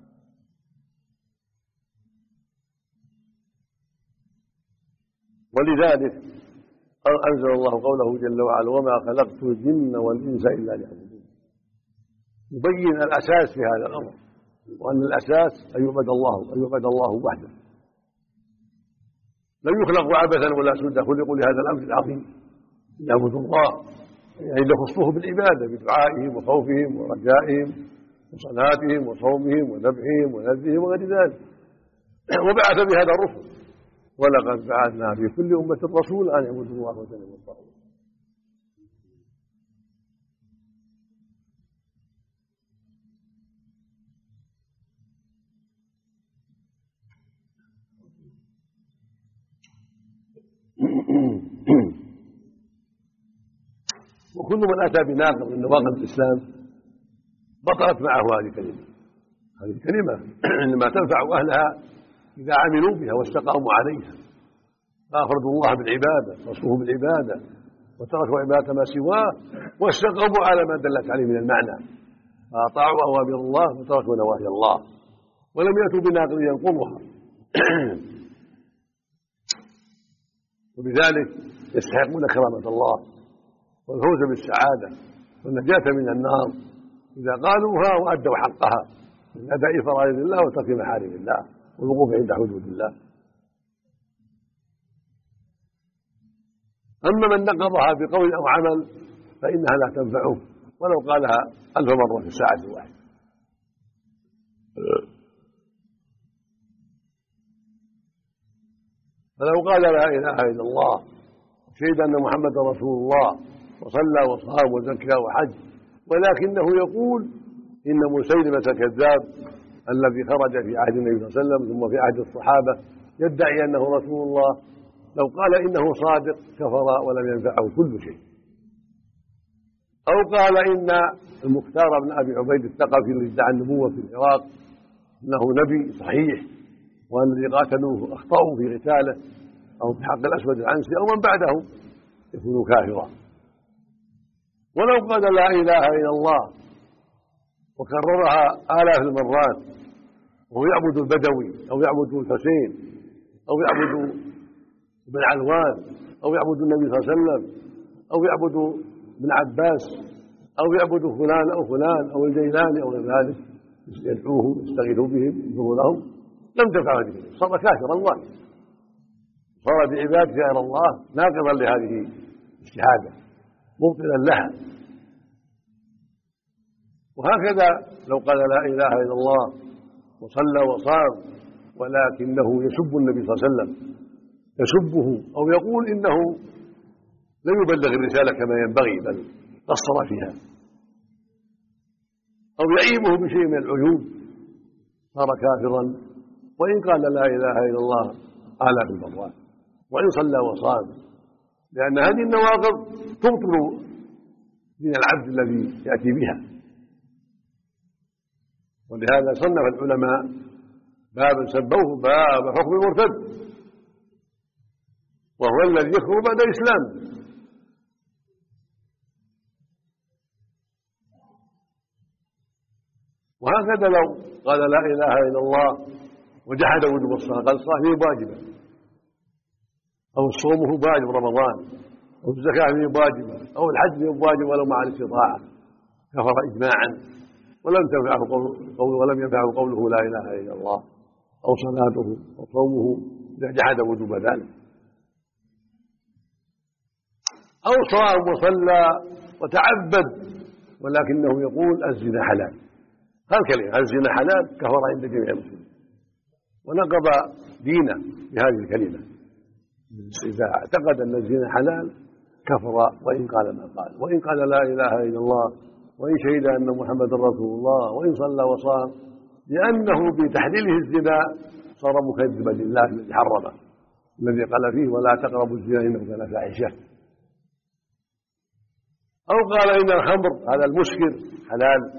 ولذلك أنزل الله قوله جل وعلا: وما خلقت الجن والإنس إلا ليعبدون، يبين الأساس في هذا الأمر، وأن الأساس أن يعبد الله وحده، لم يخلقوا عبثا ولا سدى، خلقوا لهذا الأمر العظيم يعبدوا الله، يعني يخصوه بالعبادة بدعائهم وخوفهم ورجائهم وصلاتهم وصومهم وذبحهم ونذرهم وغير ذلك. وبعث بهذا الرسل: ولقد بعثنا في كل أمة رسولا أن يعبدوا الله واجتنبوا الطاغوت. وكل من أتى بناقض من نواقض الإسلام بطلت معه هذه الكلمة. هذه الكلمة إنما تنفع أهلها إذا عملوا بها واستقاموا عليها، فأفردوا الله بالعبادة وصفوه بالعبادة وتركوا عبادة ما سواه واستقاموا على ما دلت عليه من المعنى، فأطاعوا أوامر الله وتركوا نواهي الله ولم يأتوا بناقض ينقضها. وبذلك يستحقون كرامة الله والفوز بالسعادة والنجاة من النار إذا قالوها وأدوا حقها من أداء فرائض الله وترك محارم الله والوقوف عند حدود الله. أما من نقضها بقول أو عمل فإنها لا تنفعه ولو قالها 1000 مرة في الساعة الواحدة. فلو قال لا إله إلا الله وشهد أن محمدا رسول الله وصلى وصام وزكى وحج ولكنه يقول إن مسيلمة الكذاب الذي خرج في عهد النبي صلى الله عليه وسلم ثم في عهد الصحابة يدعي أنه رسول الله، لو قال إنه صادق كفر ولم ينفعه كل شيء. أو قال إن المختار بن أبي عبيد الثقفي الذي ادعى النبوة في العراق أنه نبي صحيح وأن الذي قاتلوه أخطأوا في قتاله أو في حق الأسود العنسي أو من بعده يكون كافرا. ولو قال لا إله إلا الله وكررها آلاف المرات وهو يعبد البدوي أو يعبد الحسين أو يعبد ابن علوان أو يعبد النبي صلى الله عليه وسلم أو يعبد ابن عباس أو يعبد فلان أو فلان أو الجيلاني أو غير ذلك يدعوه يستغيث بهم يغفر لهم لم تنفعه هذه الكلمة، صار كافرا واحد، صار بعبادة غير الله ناقضا لهذه الشهادة مبطلا لها. وهكذا لو قال لا إله إلا الله وصلى وصام ولكنه يسب النبي صلى الله عليه وسلم يسبه أو يقول إنه لم يبلغ الرسالة كما ينبغي بل قصر فيها أو يعيبه بشيء من العيوب صار كافرا وإن قال لا إله إلا الله آلاف المرات وإن صلى وصام، لأن هذه النواقض تبطل من العبد الذي يأتي بها. ولهذا صنف العلماء بابا سبوه باب حكم المرتد وهو الذي يكفر بعد الإسلام. وهكذا لو قال لا إله إلا الله وجحد وجوب الصلاة قال الصلاة هي واجبة أو الصوم هو واجب رمضان أو الزكاة هي واجبة أو الحج هي واجب ولو مع الاستطاعة كفر إجماعا ولم ينفعه قوله لا إله إلا الله أو صلاته أو صومه إذا جحد وجوب ذلك. أو صام وصلى وتعبد ولكنه يقول الزنا حلال، هالكلمة الزنا حلال كفر عند جميع المسلمين ونقض دينه بهذه الكلمة. إذا اعتقد أن الزنا حلال كفر وإن قال ما قال، وإن قال لا إله إلا الله وإن شهد أن محمد رسول الله وإن صلى وصام، لأنه بتحليله الزنا صار مكذبا لله الذي حرمه الذي قال فيه ولا تقربوا الزنا إنه كان فاحشة. أو قال إن الخمر هذا المسكر حلال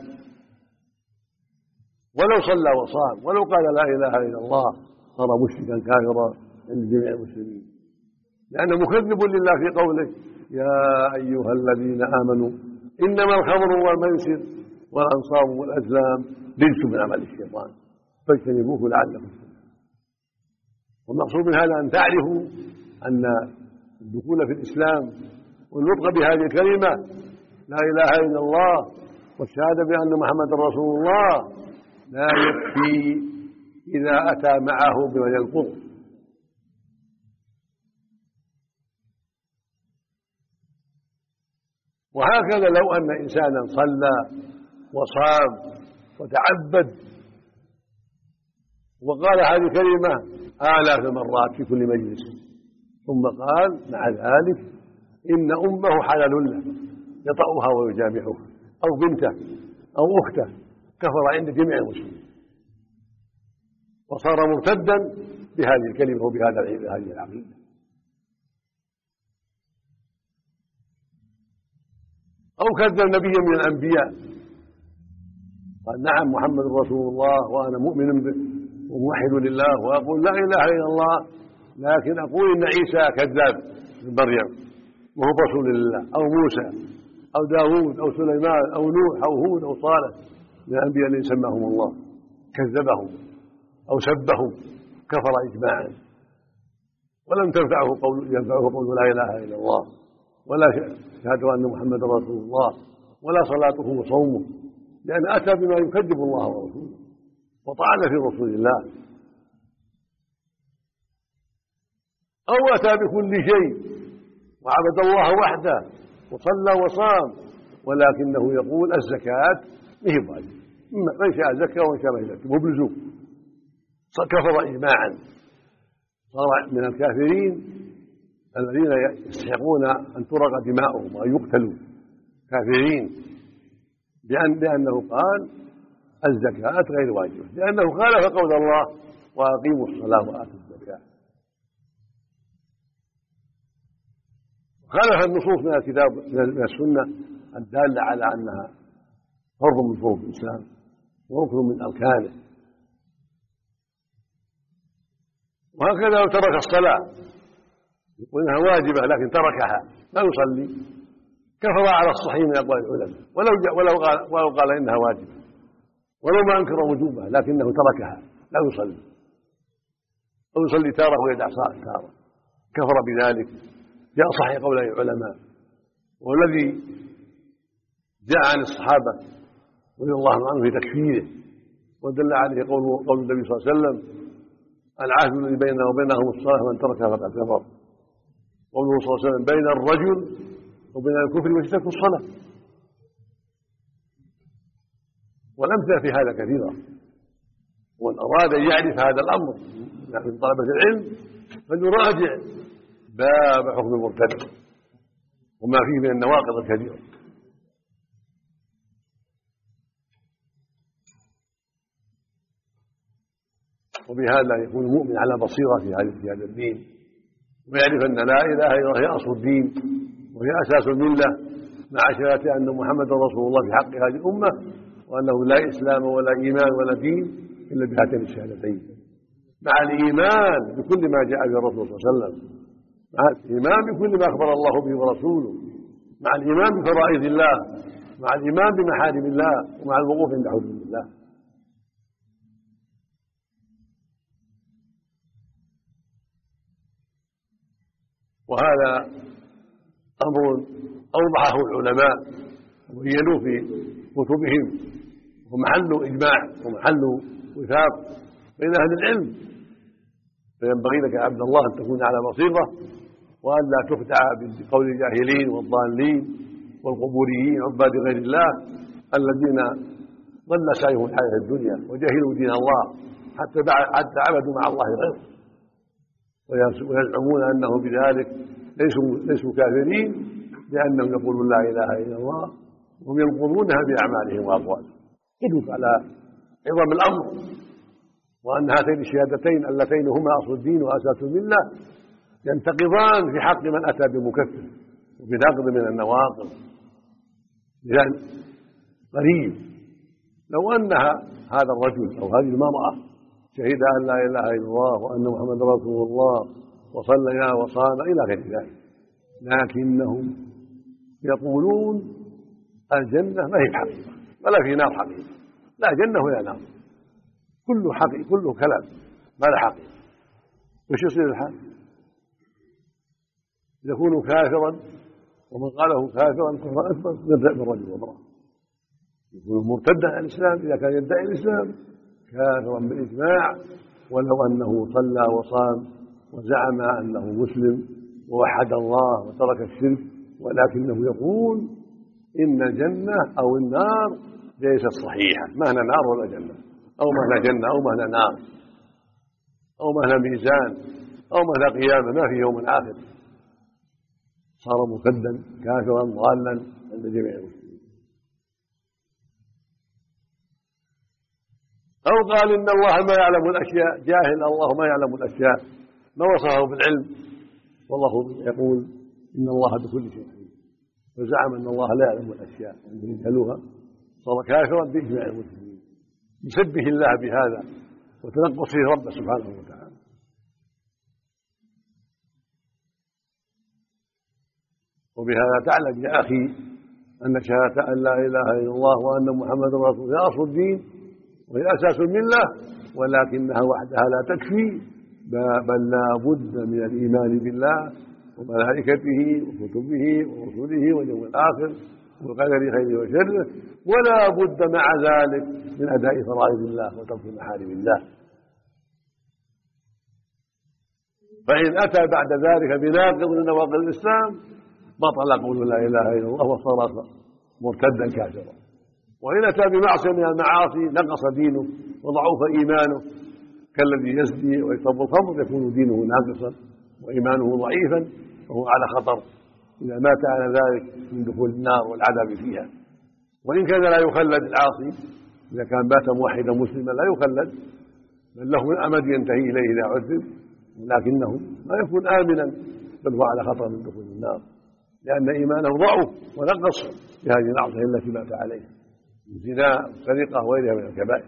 ولو صلى وصام ولو قال لا إله إلا الله صار مشركا كافرا عند جميع المسلمين، لأنه مكذب لله في قوله يا أيها الذين آمنوا إنما الخمر والميسر والأنصاب والأزلام رجس من عمل الشيطان فاجتنبوه لعلكم تفلحون. والمقصود من هذا أن تعرفوا أن الدخول في الإسلام والنطق بهذه الكلمة لا إله إلا الله والشهادة بأن محمد رسول الله لا يكفي إذا أتى معه بما ينقض. وهكذا لو أن إنسانا صلى وصام وتعبد وقال هذه الكلمة آلاف المرات في كل مجلس ثم قال مع ذلك إن أمه حلال له يطأها ويجامعها أو بنته أو أخته كفر عند جميع المسلمين وصار مرتدا بهذه الكلمة وبهذه العقيدة. أو كذب نبيا من الأنبياء قال نعم محمد رسول الله وأنا مؤمن به وموحد لله وأقول لا إله إلا الله، لكن أقول إن عيسى كذاب من مريم وهو رسول الله أو موسى أو داود أو سليمان أو نوح أو هود أو صالح من الأنبياء الذين سماهم الله كذبهم أو سبهم كفر إجماعا ولم ينفعه قول لا إله إلا الله ولا شهادة أن محمد رسول الله ولا صلاته وصومه، لأن أتى بما يكذب الله ورسوله وطعن في رسول الله أو أتى بكل شيء وعبد الله وحده وصلى وصام، ولكنه يقول الزكاة ما هي واجبة، من شاء زكى ومن شاء ما يزكى، مو بلزوم. كفر إجماعا، صار من الكافرين الذين يستحقون أن ترق دماؤهم وأن يقتلوا كافرين، لأنه قال الزكاة غير واجبة، لأنه خالف قول الله وأقيموا الصلاة وآتوا الزكاة. خالف النصوص من الكتاب من السنة الدالة على أنها فرض من فروض الإسلام وركن من أركانه. وهكذا لو ترك الصلاة يقول إنها واجبة لكن تركها لا يصلي كفر على الصحيح من أقوال العلماء، ولو قال إنها واجبة، ولو ما أنكر وجوبها لكنه تركها لا يصلي، أو يصلي تارة ويدع تارة، كفر بذلك في أصح قول العلماء. والذي جاء عن الصحابة رضي الله عنهم في تكفيره ودل عليه قول النبي صلى الله عليه وسلم العهد الذي بيننا وبينهم الصلاة من تركها فقد كفر. قوله صلى الله عليه وسلم بين الرجل وبين الكفر وترك الصلاة. والأمثلة في هذا كثيرة، ومن أراد أن يعرف هذا الأمر من طلبة العلم فليراجع باب حكم المرتد وما فيه من النواقض الكثيرة. وبهذا يكون المؤمن على بصيرة في هذا الدين، ويعرف أن لا إله إلا الله هي أصل الدين وهي أساس الملة، مع شهادة أن محمدا رسول الله في حق هذه الأمة، وأنه لا إسلام ولا إيمان ولا دين إلا بهاتين الشهادتين، مع الإيمان بكل ما جاء به الرسول صلى الله عليه وسلم، مع الإيمان بكل ما أخبر الله به ورسوله، مع الإيمان بفرائض الله، مع الإيمان بمحارم الله، ومع الوقوف عند حدود الله. وهذا أمر أوضحه العلماء وبينوه في كتبهم، ومحل إجماع ومحل وفاق بين أهل العلم. فينبغي لك يا عبد الله أن تكون على بصيرة، وأن لا تخدع بقول الجاهلين والضالين والقبوريين عباد غير الله الذين ضل سعيهم في الحياة الدنيا وجهلوا دين الله حتى عبدوا مع الله غيره، ويزعمون أنهم بذلك ليسوا كافرين لأنهم يقولون لا إله إلا الله وهم ينقضونها بأعمالهم وأقوالهم. يدل على عظم الأمر، وأن هاتين الشهادتين اللتين هما أصل الدين وأساس الملة ينتقضان في حق من أتى بمكفر وبناقض من النواقض. لأن قريب لو أن هذا الرجل أو هذه المرأة شهد أن لا إله إلا الله وأن محمد رسول الله وصلى وصام إلى غير ذلك، لكنهم يقولون الجنة ما هي حقيقة ولا في نار حقيقة، لا جنة ولا نار، كله حقيقة كله كلام ما لا حقيقة. وش يصير الحال؟ يكون كافرا، ومن قاله كافرا كفرا أكبر يبدأ بالرجل والمرأة، يكون مرتدا عن الإسلام إذا كان يدعي الإسلام كافرا بالإجماع، ولو أنه صلى وصام وزعم أنه مسلم ووحد الله وترك الشرك، ولكنه يقول إن الجنة أو النار ليست صحيحة، ما هنا نار ولا جنة، أو ما هنا جنة أو ما هنا نار، أو ما هنا ميزان أو ما هنا قيامة، ما في يوم آخر، صار مرتدا كافرا ضالا عند جميع المسلمين. أو قال إن الله ما يعلم الأشياء، جاهل الله ما يعلم الأشياء، ما وصفه بالعلم، والله يقول إن الله بكل شيء عليم، فزعم أن الله لا يعلم الأشياء وأنهم يجهلوها، صار كافرا بإجماع المسلمين، يسبه الله بهذا وتنقص فيه ربه سبحانه وتعالى. وبهذا تعلم يا أخي أن شهادة أن لا إله إلا الله وأن محمد رسول الله أصل الدين وهي أساس الملة، ولكنها وحدها لا تكفي، بل لا بد من الإيمان بالله وملائكته وكتبه ورسله واليوم الآخر والقدر خيره وشره، ولا بد مع ذلك من أداء فرائض الله وترك محارم الله. فإن أتى بعد ذلك بناقض من نواقض الإسلام بطل قول لا إله إلا الله وصار مرتدا كافرا. وإن أتى بمعصية من المعاصي نقص دينه وضعف إيمانه، كالذي يزني ويشرب الخمر يكون دينه ناقصا وإيمانه ضعيفا وهو على خطر إذا مات على ذلك من دخول النار والعذاب فيها. وإن كان لا يخلد العاصي، إذا كان بات موحدا مسلما لا يخلد، بل له الأمد ينتهي إليه إذا عذب، ولكنه لا يكون آمنا بل هو على خطر من دخول النار، لأن إيمانه ضعف ونقص بهذه المعصية التي مات عليها من زنا وسرقة وغيرها من الكبائر.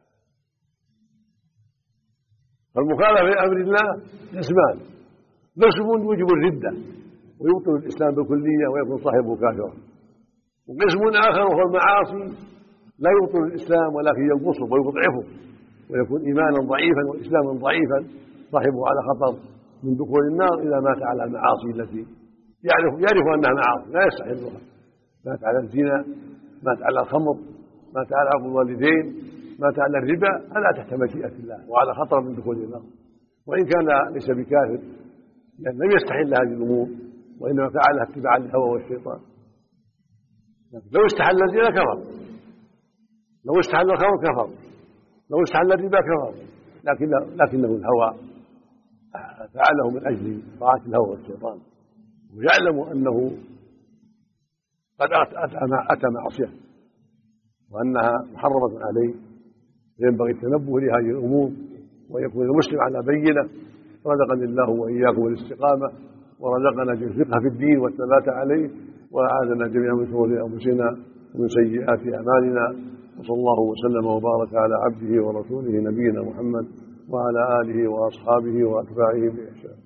فالمخالفة لأمر الله قسمان: قسم يوجب الردة ويبطل الإسلام بالكلية ويكون صاحبه كافرا، وقسم آخر وهو المعاصي لا يبطل الإسلام ولكن ينقصه ويضعفه ويكون إيمانا ضعيفا وإسلاما ضعيفا، صاحبه على خطر من دخول النار إذا مات على المعاصي التي يعرف أنها معاصي لا يستحلها، مات على الزنا، مات على الخمر، مات على عقوق الوالدين، مات على الربا، هذا تحت مشيئة الله وعلى خطر من دخول النار. وإن كان ليس بكافر لأن لم يستحل هذه الأمور وإنما فعلها اتباعا للهوى والشيطان. لو استحل الزنا كفر، لو استحل الخمر كفر، لو استحل الربا كفر، لكنه الهوى فعله من أجل طاعة الهوى والشيطان، ويعلم أنه قد أتى معصية وأنها محرمة عليه، فينبغي التنبه لهذه الأمور ويكون المسلم على بينة. رزقني الله وإياكم الاستقامة ورزقنا الفقه في الدين والثبات عليه، وأعاذنا جميعا من شرور أنفسنا ومن سيئات أعمالنا. وصلى الله وسلم وبارك على عبده ورسوله نبينا محمد وعلى آله وأصحابه وأتباعه بإحسان.